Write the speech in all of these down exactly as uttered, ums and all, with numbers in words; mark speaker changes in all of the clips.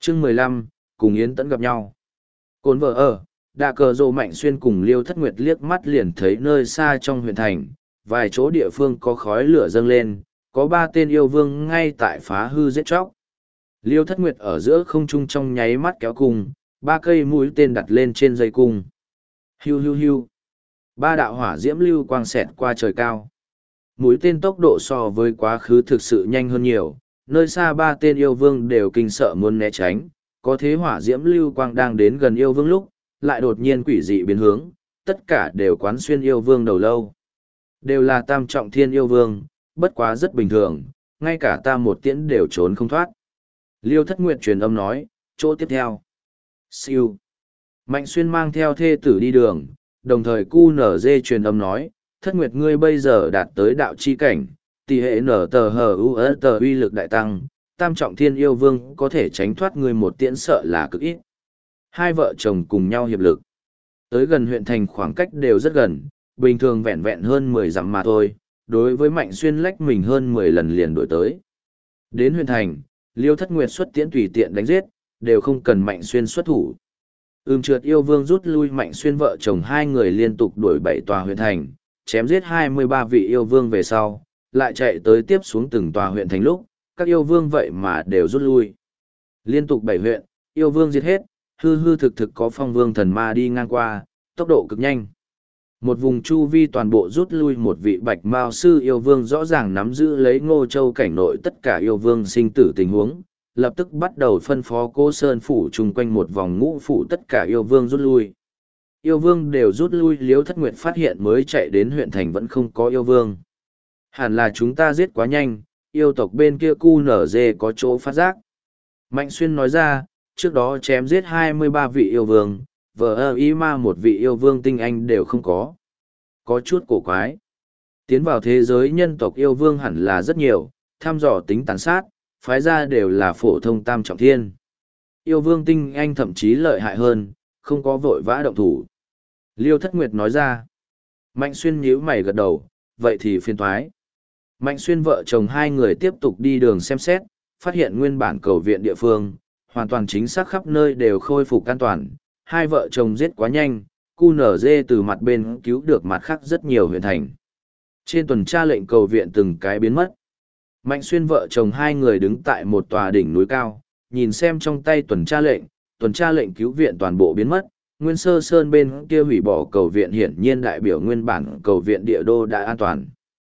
Speaker 1: chương mười lăm, cùng Yến Tẫn gặp nhau. Cồn vợ ở, đạ cờ rộ Mạnh Xuyên cùng Liêu Thất Nguyệt liếc mắt liền thấy nơi xa trong huyện thành, vài chỗ địa phương có khói lửa dâng lên, có ba tên yêu vương ngay tại phá hư giết chóc. Liêu Thất Nguyệt ở giữa không trung trong nháy mắt kéo cung, ba cây mũi tên đặt lên trên dây cung. Hiu hiu hiu. Ba đạo hỏa diễm lưu quang xẹt qua trời cao. Mũi tên tốc độ so với quá khứ thực sự nhanh hơn nhiều, nơi xa ba tên yêu vương đều kinh sợ muốn né tránh, có thế hỏa diễm lưu quang đang đến gần yêu vương lúc, lại đột nhiên quỷ dị biến hướng, tất cả đều quán xuyên yêu vương đầu lâu. Đều là tam trọng thiên yêu vương, bất quá rất bình thường, ngay cả ta một tiễn đều trốn không thoát. Liêu Thất Nguyệt truyền âm nói, chỗ tiếp theo. Siêu. Mạnh Xuyên mang theo thê tử đi đường, đồng thời cu nở dê truyền âm nói, Thất Nguyệt ngươi bây giờ đạt tới đạo chi cảnh, tỷ hệ nở tờ hờ u ơ tờ uy lực đại tăng, tam trọng thiên yêu vương có thể tránh thoát ngươi một tiễn sợ là cực ít. Hai vợ chồng cùng nhau hiệp lực. Tới gần huyện thành khoảng cách đều rất gần, bình thường vẹn vẹn hơn mười dặm mà thôi, đối với Mạnh Xuyên lách mình hơn mười lần liền đổi tới. Đến huyện thành, Liêu Thất Nguyệt xuất tiễn tùy tiện đánh giết, đều không cần Mạnh Xuyên xuất thủ. Ưm trượt yêu vương rút lui Mạnh Xuyên vợ chồng hai người liên tục đuổi bảy tòa huyện thành, chém giết hai mươi ba vị yêu vương về sau, lại chạy tới tiếp xuống từng tòa huyện thành lúc, các yêu vương vậy mà đều rút lui. Liên tục bảy huyện, yêu vương giết hết, hư hư thực thực có phong vương thần ma đi ngang qua, tốc độ cực nhanh. Một vùng chu vi toàn bộ rút lui một vị bạch mao sư yêu vương rõ ràng nắm giữ lấy Ngô Châu cảnh nội tất cả yêu vương sinh tử tình huống, lập tức bắt đầu phân phó Cô Sơn phủ chung quanh một vòng ngũ phủ tất cả yêu vương rút lui. Yêu vương đều rút lui, Liêu Thất Nguyệt phát hiện mới chạy đến huyện thành vẫn không có yêu vương. Hẳn là chúng ta giết quá nhanh, yêu tộc bên kia cu nở dê có chỗ phát giác. Mạnh Xuyên nói ra, trước đó chém giết hai mươi ba vị yêu vương, vợ ơ y ma một vị yêu vương tinh anh đều không có. Có chút cổ quái. Tiến vào thế giới nhân tộc yêu vương hẳn là rất nhiều, thăm dò tính tàn sát, phái ra đều là phổ thông tam trọng thiên. Yêu vương tinh anh thậm chí lợi hại hơn, không có vội vã động thủ. Liêu Thất Nguyệt nói ra. Mạnh Xuyên nhíu mày gật đầu, vậy thì phiền toái. Mạnh Xuyên vợ chồng hai người tiếp tục đi đường xem xét, phát hiện nguyên bản cầu viện địa phương, hoàn toàn chính xác khắp nơi đều khôi phục an toàn. Hai vợ chồng giết quá nhanh, cu nở dê từ mặt bên cứu được mặt khác rất nhiều huyện thành. Trên tuần tra lệnh cầu viện từng cái biến mất. Mạnh Xuyên vợ chồng hai người đứng tại một tòa đỉnh núi cao, nhìn xem trong tay tuần tra lệnh, tuần tra lệnh cứu viện toàn bộ biến mất. Nguyên Sơ Sơn bên kia hủy bỏ cầu viện hiển nhiên đại biểu nguyên bản cầu viện địa đô đã an toàn.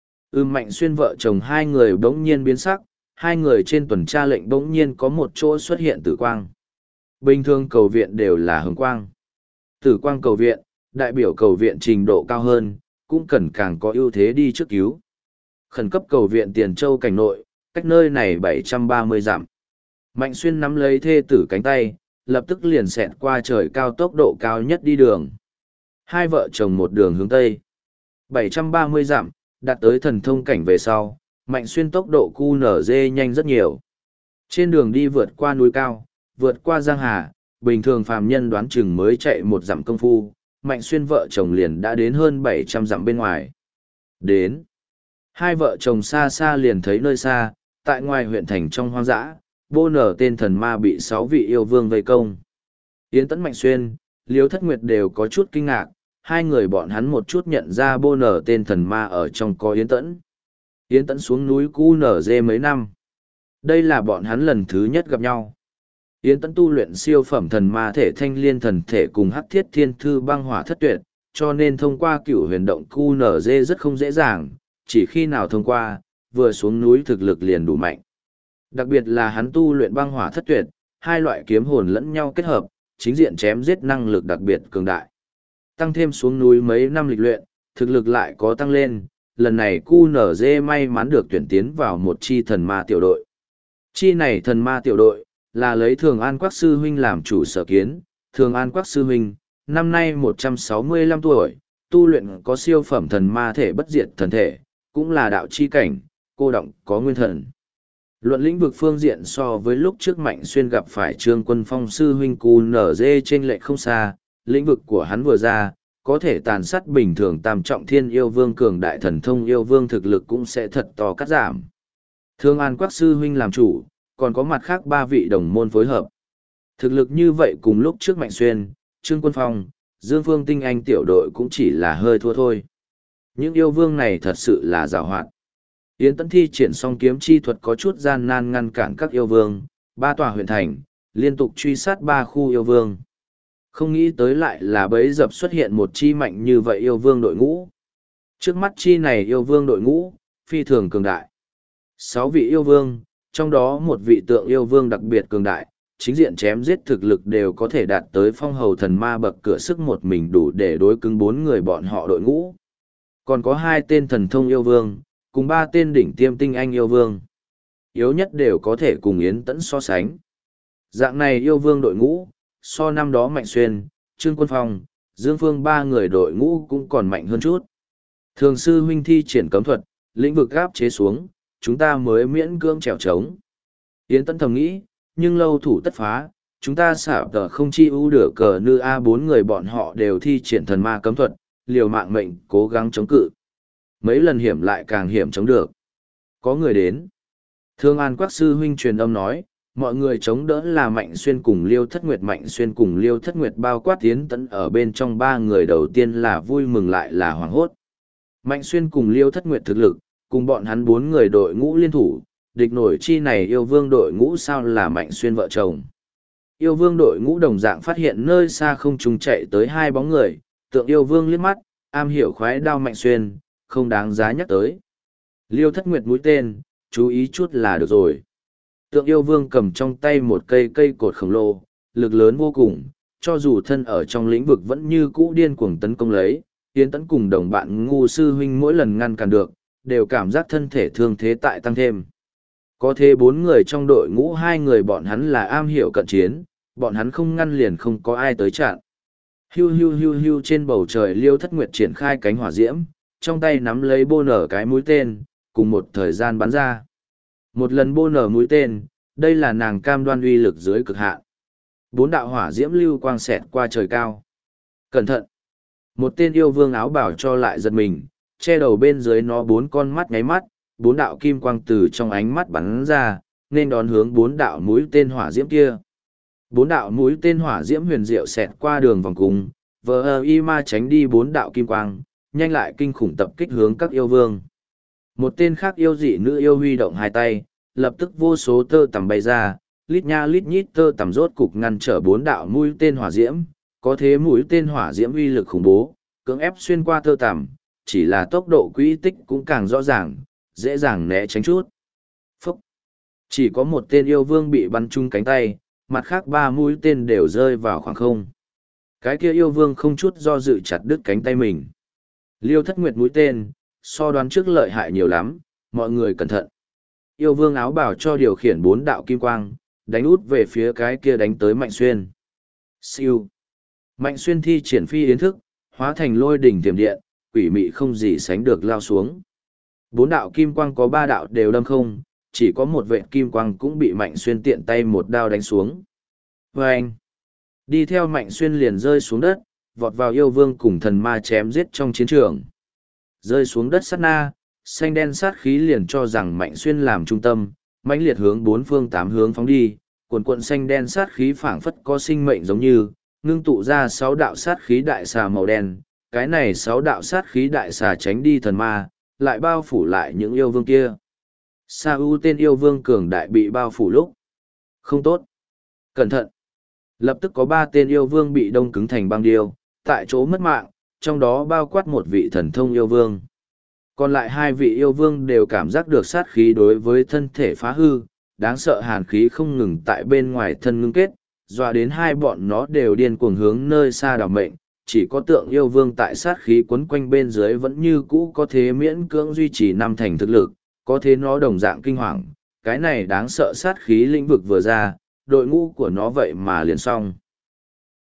Speaker 1: Ưm Mạnh Xuyên vợ chồng hai người bỗng nhiên biến sắc, hai người trên tuần tra lệnh bỗng nhiên có một chỗ xuất hiện tử quang. Bình thường cầu viện đều là hồng quang. Tử quang cầu viện, đại biểu cầu viện trình độ cao hơn, cũng cần càng có ưu thế đi trước cứu. Khẩn cấp cầu viện Tiền Châu cảnh nội, cách nơi này bảy trăm ba mươi dặm. Mạnh Xuyên nắm lấy thê tử cánh tay, lập tức liền xẹt qua trời cao tốc độ cao nhất đi đường. Hai vợ chồng một đường hướng Tây. bảy trăm ba mươi dặm, đạt tới thần thông cảnh về sau, Mạnh Xuyên tốc độ cu nở dê nhanh rất nhiều. Trên đường đi vượt qua núi cao, vượt qua giang hà, bình thường phàm nhân đoán chừng mới chạy một dặm công phu, Mạnh Xuyên vợ chồng liền đã đến hơn bảy trăm dặm bên ngoài. Đến. Hai vợ chồng xa xa liền thấy nơi xa, tại ngoài huyện thành trong hoang dã, bô nở tên thần ma bị sáu vị yêu vương vây công. Yến Tẫn Mạnh Xuyên, Liêu Thất Nguyệt đều có chút kinh ngạc, hai người bọn hắn một chút nhận ra bô nở tên thần ma ở trong có Yến Tẫn. Yến Tẫn xuống núi cu nở dê mấy năm. Đây là bọn hắn lần thứ nhất gặp nhau. Yến Tẫn tu luyện siêu phẩm thần ma thể thanh liên thần thể cùng hắc thiết thiên thư băng hỏa thất tuyệt, cho nên thông qua cửu huyền động cu nở dê rất không dễ dàng, chỉ khi nào thông qua, vừa xuống núi thực lực liền đủ mạnh. Đặc biệt là hắn tu luyện băng hỏa thất tuyệt, hai loại kiếm hồn lẫn nhau kết hợp, chính diện chém giết năng lực đặc biệt cường đại. Tăng thêm xuống núi mấy năm lịch luyện, thực lực lại có tăng lên, lần này cu nở dê may mắn được tuyển tiến vào một chi thần ma tiểu đội. Chi này thần ma tiểu đội, là lấy Thường An Quắc Sư Huynh làm chủ sở kiến. Thường An Quắc Sư Huynh, năm nay một trăm sáu mươi lăm tuổi, tu luyện có siêu phẩm thần ma thể bất diệt thần thể, cũng là đạo chi cảnh, cô động có nguyên thần. Luận lĩnh vực phương diện so với lúc trước Mạnh Xuyên gặp phải Trương Quân Phong Sư Huynh cu nở dê trên lệch không xa, lĩnh vực của hắn vừa ra, có thể tàn sát bình thường tam trọng thiên yêu vương cường đại thần thông yêu vương thực lực cũng sẽ thật to cắt giảm. Thường An Quắc Sư Huynh làm chủ, còn có mặt khác ba vị đồng môn phối hợp. Thực lực như vậy cùng lúc trước Mạnh Xuyên, Trương Quân Phong, Dương Phương Tinh Anh tiểu đội cũng chỉ là hơi thua thôi. Những yêu vương này thật sự là giàu hoạt. Yến Tẫn thi triển xong kiếm chi thuật có chút gian nan ngăn cản các yêu vương, ba tòa huyện thành, liên tục truy sát ba khu yêu vương. Không nghĩ tới lại là bấy dập xuất hiện một chi mạnh như vậy yêu vương đội ngũ. Trước mắt chi này yêu vương đội ngũ, phi thường cường đại. Sáu vị yêu vương, trong đó một vị tượng yêu vương đặc biệt cường đại, chính diện chém giết thực lực đều có thể đạt tới phong hầu thần ma bậc cửa sức một mình đủ để đối cứng bốn người bọn họ đội ngũ. Còn có hai tên thần thông yêu vương, cùng ba tên đỉnh tiêm tinh anh yêu vương. Yếu nhất đều có thể cùng Yến Tẫn so sánh. Dạng này yêu vương đội ngũ, so năm đó Mạnh Xuyên, Trương Quân Phong, Dương Phương ba người đội ngũ cũng còn mạnh hơn chút. Thường sư huynh thi triển cấm thuật, lĩnh vực gáp chế xuống, chúng ta mới miễn cưỡng trèo trống. Yến Tẫn thầm nghĩ, nhưng lâu thủ tất phá, chúng ta xảo tờ không chi ưu được cờ nư a bốn người bọn họ đều thi triển thần ma cấm thuật, liều mạng mệnh cố gắng chống cự. Mấy lần hiểm lại càng hiểm chống được. Có người đến. Thương An Quắc sư huynh truyền âm nói, mọi người chống đỡ là Mạnh Xuyên cùng Liêu Thất Nguyệt. Mạnh Xuyên cùng Liêu Thất Nguyệt bao quát Yến Tẫn ở bên trong ba người đầu tiên là vui mừng lại là hoảng hốt. Mạnh Xuyên cùng Liêu Thất Nguyệt thực lực, cùng bọn hắn bốn người đội ngũ liên thủ, địch nổi chi này yêu vương đội ngũ sao là Mạnh Xuyên vợ chồng. Yêu vương đội ngũ đồng dạng phát hiện nơi xa không trùng chạy tới hai bóng người, tượng yêu vương liếc mắt, am hiểu khoái đao Mạnh Xuyên, không đáng giá nhắc tới. Liêu Thất Nguyệt mũi tên, chú ý chút là được rồi. Tượng yêu vương cầm trong tay một cây cây cột khổng lồ, lực lớn vô cùng, cho dù thân ở trong lĩnh vực vẫn như cũ điên cuồng tấn công lấy, Yến Tẫn cùng đồng bạn ngu sư huynh mỗi lần ngăn cản được, đều cảm giác thân thể thương thế tại tăng thêm. Có thế bốn người trong đội ngũ hai người bọn hắn là am hiểu cận chiến, bọn hắn không ngăn liền không có ai tới chặn. Hiu hiu hiu hiu trên bầu trời Liêu Thất Nguyệt triển khai cánh hỏa diễm, trong tay nắm lấy bô nở cái mũi tên, cùng một thời gian bắn ra. Một lần bô nở mũi tên, đây là nàng cam đoan uy lực dưới cực hạn. Bốn đạo hỏa diễm lưu quang xẹt qua trời cao. Cẩn thận! Một tên yêu vương áo bảo cho lại giật mình, che đầu bên dưới nó bốn con mắt nháy mắt, bốn đạo kim quang từ trong ánh mắt bắn ra, nên đón hướng bốn đạo mũi tên hỏa diễm kia. Bốn đạo mũi tên hỏa diễm huyền diệu xẹt qua đường vòng cung, vờ y ma tránh đi bốn đạo kim quang, nhanh lại kinh khủng tập kích hướng các yêu vương. Một tên khác yêu dị nữ yêu huy động hai tay, lập tức vô số tơ tằm bay ra, lít nha lít nhít tơ tằm rốt cục ngăn trở bốn đạo mũi tên hỏa diễm, có thế mũi tên hỏa diễm uy lực khủng bố, cưỡng ép xuyên qua tơ tằm, chỉ là tốc độ quỹ tích cũng càng rõ ràng, dễ dàng né tránh chút. Phúc! Chỉ có một tên yêu vương bị bắn trúng cánh tay, mặt khác ba mũi tên đều rơi vào khoảng không. Cái kia yêu vương không chút do dự chặt đứt cánh tay mình. Liêu Thất Nguyệt mũi tên, so đoán trước lợi hại nhiều lắm, mọi người cẩn thận. Yêu vương áo bảo cho điều khiển bốn đạo kim quang, đánh út về phía cái kia đánh tới Mạnh Xuyên. Siêu. Mạnh Xuyên thi triển phi yến thức, hóa thành lôi đỉnh tiềm điện, quỷ mị không gì sánh được lao xuống. Bốn đạo kim quang có ba đạo đều đâm không, chỉ có một vệt kim quang cũng bị Mạnh Xuyên tiện tay một đao đánh xuống. Vâng! Đi theo Mạnh Xuyên liền rơi xuống đất, vọt vào yêu vương cùng thần ma chém giết trong chiến trường. Rơi xuống đất sát na, xanh đen sát khí liền cho rằng Mạnh Xuyên làm trung tâm, mãnh liệt hướng bốn phương tám hướng phóng đi, cuồn cuộn xanh đen sát khí phảng phất có sinh mệnh giống như, ngưng tụ ra sáu đạo sát khí đại xà màu đen, cái này sáu đạo sát khí đại xà tránh đi thần ma, lại bao phủ lại những yêu vương kia. Sa U tên yêu vương cường đại bị bao phủ lúc. Không tốt. Cẩn thận. Lập tức có ba tên yêu vương bị đông cứng thành băng điêu, tại chỗ mất mạng, trong đó bao quát một vị thần thông yêu vương. Còn lại hai vị yêu vương đều cảm giác được sát khí đối với thân thể phá hư, đáng sợ hàn khí không ngừng tại bên ngoài thân ngưng kết, dọa đến hai bọn nó đều điên cuồng hướng nơi xa đảo mệnh, chỉ có tượng yêu vương tại sát khí quấn quanh bên dưới vẫn như cũ có thế miễn cưỡng duy trì năm thành thực lực, có thế nó đồng dạng kinh hoàng, cái này đáng sợ sát khí lĩnh vực vừa ra, đội ngũ của nó vậy mà liền xong.